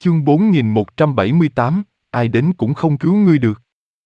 Chương 4178, ai đến cũng không cứu ngươi được.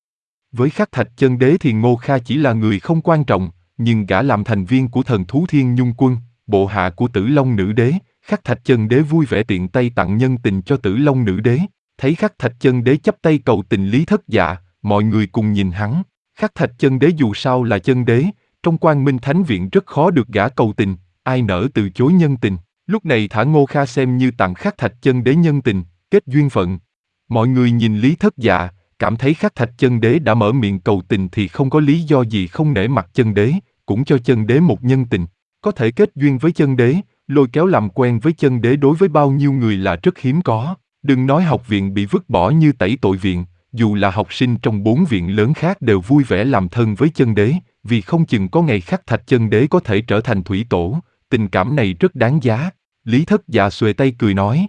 Với Khắc Thạch Chân Đế thì Ngô Kha chỉ là người không quan trọng, nhưng gã làm thành viên của thần thú Thiên Nhung Quân, bộ hạ của Tử Long Nữ Đế, Khắc Thạch Chân Đế vui vẻ tiện tay tặng nhân tình cho Tử Long Nữ Đế. Thấy Khắc Thạch Chân Đế chắp tay cầu tình Lý Thất Dạ, mọi người cùng nhìn hắn. Khắc Thạch Chân Đế dù sao là chân đế, trong Quang Minh Thánh Viện rất khó được gã cầu tình, ai nỡ từ chối nhân tình. Lúc này thả Ngô Kha xem như tặng Khắc Thạch Chân Đế nhân tình, kết duyên phận. Mọi người nhìn Lý Thất Dạ, cảm thấy Khắc Thạch Chân Đế đã mở miệng cầu tình thì không có lý do gì không nể mặt chân đế, cũng cho chân đế một nhân tình. Có thể kết duyên với chân đế, lôi kéo làm quen với chân đế đối với bao nhiêu người là rất hiếm có. Đừng nói học viện bị vứt bỏ như Tẩy Tội Viện, dù là học sinh trong 4 viện lớn khác đều vui vẻ làm thân với chân đế, vì không chừng có ngày Khắc Thạch Chân Đế có thể trở thành thủy tổ, tình cảm này rất đáng giá. Lý Thất Dạ xuề tay cười nói.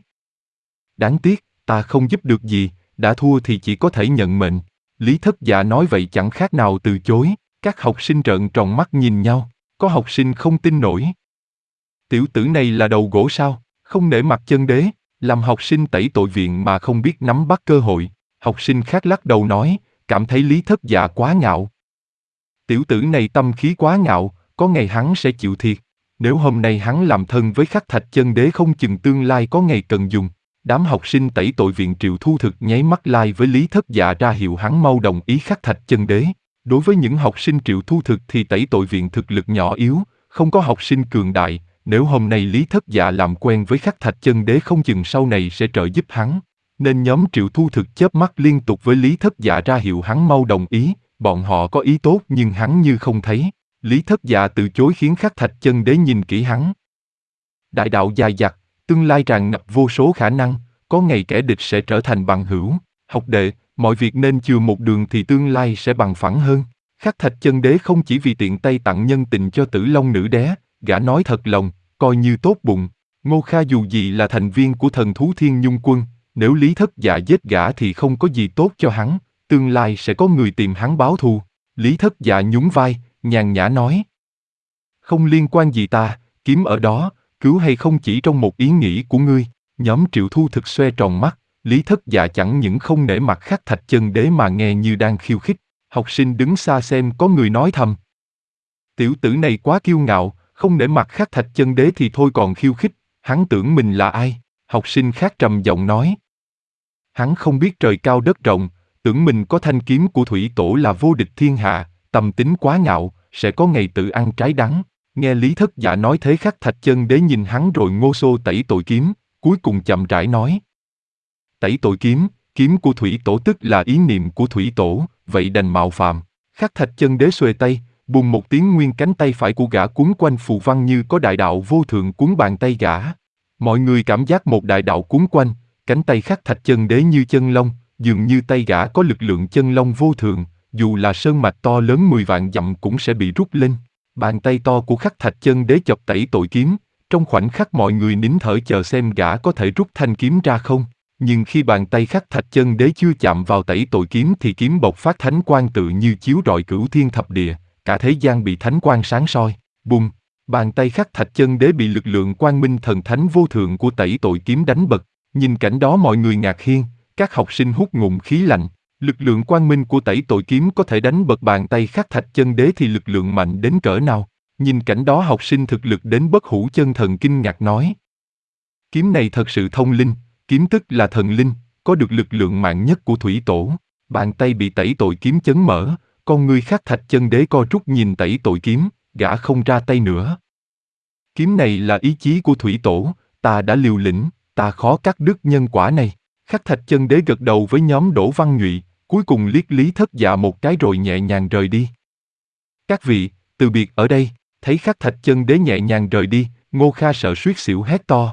Đáng tiếc, ta không giúp được gì, đã thua thì chỉ có thể nhận mệnh. Lý Thất Dạ nói vậy chẳng khác nào từ chối, các học sinh trợn tròn mắt nhìn nhau, có học sinh không tin nổi. Tiểu tử này là đầu gỗ sao, không nể mặt chân đế, làm học sinh Tẩy Tội Viện mà không biết nắm bắt cơ hội. Học sinh khác lắc đầu nói, cảm thấy Lý Thất Dạ quá ngạo. Tiểu tử này tâm khí quá ngạo, có ngày hắn sẽ chịu thiệt. Nếu hôm nay hắn làm thân với Khắc Thạch Chân Đế không chừng tương lai có ngày cần dùng. Đám học sinh Tẩy Tội Viện Triệu Thu Thực nháy mắt lai với Lý Thất Dạ ra hiệu hắn mau đồng ý Khắc Thạch Chân Đế. Đối với những học sinh Triệu Thu Thực thì Tẩy Tội Viện thực lực nhỏ yếu, không có học sinh cường đại. Nếu hôm nay Lý Thất Dạ làm quen với Khắc Thạch Chân Đế không chừng sau này sẽ trợ giúp hắn. Nên nhóm Triệu Thu Thực chớp mắt liên tục với Lý Thất Dạ ra hiệu hắn mau đồng ý, bọn họ có ý tốt nhưng hắn như không thấy. Lý Thất Dạ từ chối khiến Khắc Thạch Chân Đế nhìn kỹ hắn. Đại đạo dài dặt, tương lai tràn ngập vô số khả năng, có ngày kẻ địch sẽ trở thành bằng hữu. Học đệ, mọi việc nên chừa một đường thì tương lai sẽ bằng phẳng hơn. Khắc Thạch Chân Đế không chỉ vì tiện tay tặng nhân tình cho Tử Long Nữ Đế, gã nói thật lòng, coi như tốt bụng. Ngô Kha dù gì là thành viên của thần thú Thiên Nhung Quân, nếu Lý Thất Dạ giết gã thì không có gì tốt cho hắn, tương lai sẽ có người tìm hắn báo thù. Lý Thất Dạ nhún vai, nhàn nhã nói. Không liên quan gì ta, kiếm ở đó, cứu hay không chỉ trong một ý nghĩ của ngươi. Nhóm Triệu Thu Thực xoe tròn mắt, Lý Thất Dạ chẳng những không nể mặt Khắc Thạch Chân Đế mà nghe như đang khiêu khích. Học sinh đứng xa xem có người nói thầm. Tiểu tử này quá kiêu ngạo, không nể mặt Khắc Thạch Chân Đế thì thôi còn khiêu khích, hắn tưởng mình là ai? Học sinh khác trầm giọng nói. Hắn không biết trời cao đất rộng, tưởng mình có thanh kiếm của thủy tổ là vô địch thiên hạ, tâm tính quá ngạo, sẽ có ngày tự ăn trái đắng. Nghe Lý Thất Dạ nói thế Khắc Thạch Chân Đế nhìn hắn rồi ngô xô Tẩy Tội Kiếm, cuối cùng chậm rãi nói. Tẩy Tội Kiếm, kiếm của thủy tổ tức là ý niệm của thủy tổ, vậy đành mạo phạm. Khắc Thạch Chân Đế xuề tay, bùng một tiếng nguyên cánh tay phải của gã cuốn quanh phù văn như có đại đạo vô thượng cuốn bàn tay gã. Mọi người cảm giác một đại đạo cuốn quanh, cánh tay Khắc Thạch Chân Đế như chân long, dường như tay gã có lực lượng chân long vô thượng, dù là sơn mạch to lớn 10 vạn dặm cũng sẽ bị rút lên. Bàn tay to của Khắc Thạch Chân Đế chọc Tẩy Tội Kiếm, trong khoảnh khắc mọi người nín thở chờ xem gã có thể rút thanh kiếm ra không. Nhưng khi bàn tay Khắc Thạch Chân Đế chưa chạm vào Tẩy Tội Kiếm thì kiếm bộc phát thánh quang tự như chiếu rọi cửu thiên thập địa, cả thế gian bị thánh quang sáng soi. Bùng! Bàn tay Khắc Thạch Chân Đế bị lực lượng quang minh thần thánh vô thượng của Tẩy Tội Kiếm đánh bật. Nhìn cảnh đó mọi người ngạc nhiên, các học sinh hút ngụm khí lạnh. Lực lượng quang minh của Tẩy Tội Kiếm có thể đánh bật bàn tay Khắc Thạch Chân Đế thì lực lượng mạnh đến cỡ nào? Nhìn cảnh đó học sinh thực lực đến bất hủ chân thần kinh ngạc nói. Kiếm này thật sự thông linh, kiếm tức là thần linh, có được lực lượng mạnh nhất của thủy tổ. Bàn tay bị Tẩy Tội Kiếm chấn mở, con ngươi Khắc Thạch Chân Đế co rút nhìn Tẩy Tội Kiếm, gã không ra tay nữa. Kiếm này là ý chí của thủy tổ, ta đã liều lĩnh, ta khó cắt đứt nhân quả này. Khắc Thạch Chân Đế gật đầu với nhóm Đỗ Văn Nhụy, cuối cùng liếc Lý Thất Dạ một cái rồi nhẹ nhàng rời đi. Các vị, từ biệt ở đây. Thấy Khắc Thạch Chân Đế nhẹ nhàng rời đi, Ngô Kha sợ suýt xỉu hét to.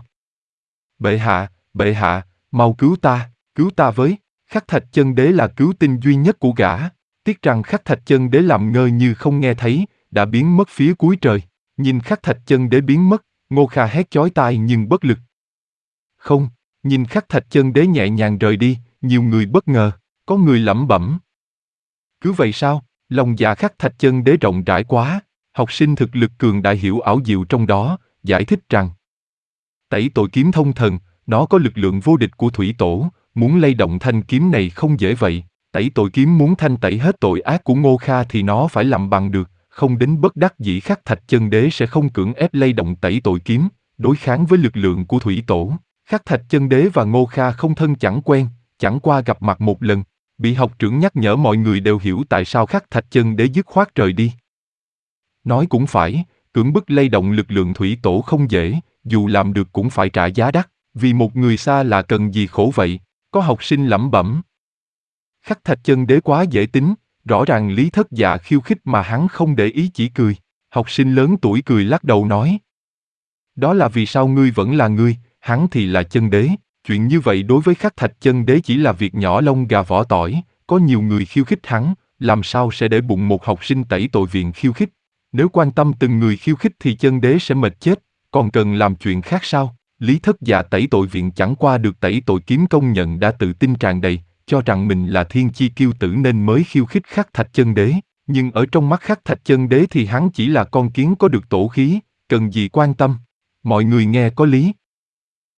Bệ hạ, mau cứu ta với. Khắc Thạch Chân Đế là cứu tinh duy nhất của gã. Tiếc rằng Khắc Thạch Chân Đế làm ngơ như không nghe thấy, đã biến mất phía cuối trời. Nhìn Khắc Thạch Chân Đế biến mất, Ngô Kha hét chói tai nhưng bất lực. Không, nhìn Khắc Thạch Chân Đế nhẹ nhàng rời đi, nhiều người bất ngờ, có người lẩm bẩm. Cứ vậy sao, lòng dạ Khắc Thạch Chân Đế rộng rãi quá. Học sinh thực lực cường đại hiểu ảo diệu trong đó, giải thích rằng Tẩy Tội Kiếm thông thần, nó có lực lượng vô địch của thủy tổ, muốn lay động thanh kiếm này không dễ vậy. Tẩy tội kiếm muốn thanh tẩy hết tội ác của Ngô Kha thì nó phải làm bằng được, không đến bất đắc dĩ Khắc Thạch Chân Đế sẽ không cưỡng ép lay động tẩy tội kiếm, đối kháng với lực lượng của thủy tổ. Khắc Thạch Chân Đế và Ngô Kha không thân chẳng quen, chẳng qua gặp mặt một lần. Bị học trưởng nhắc nhở mọi người đều hiểu tại sao Khắc Thạch Chân Đế dứt khoát rời đi. Nói cũng phải, cưỡng bức lay động lực lượng thủy tổ không dễ, dù làm được cũng phải trả giá đắt, vì một người xa là cần gì khổ vậy, có học sinh lẩm bẩm. Khắc Thạch Chân Đế quá dễ tính, rõ ràng Lý Thất Dạ khiêu khích mà hắn không để ý chỉ cười. Học sinh lớn tuổi cười lắc đầu nói. Đó là vì sao ngươi vẫn là ngươi, hắn thì là chân đế. Chuyện như vậy đối với Khắc Thạch Chân Đế chỉ là việc nhỏ lông gà vỏ tỏi, có nhiều người khiêu khích hắn, làm sao sẽ để bụng một học sinh tẩy tội viện khiêu khích. Nếu quan tâm từng người khiêu khích thì chân đế sẽ mệt chết, còn cần làm chuyện khác sao? Lý Thất Dạ tẩy tội viện chẳng qua được tẩy tội kiếm công nhận đã tự tin tràn đầy, cho rằng mình là thiên chi kiêu tử nên mới khiêu khích Khắc Thạch Chân Đế. Nhưng ở trong mắt Khắc Thạch Chân Đế thì hắn chỉ là con kiến có được tổ khí, cần gì quan tâm. Mọi người nghe có lý.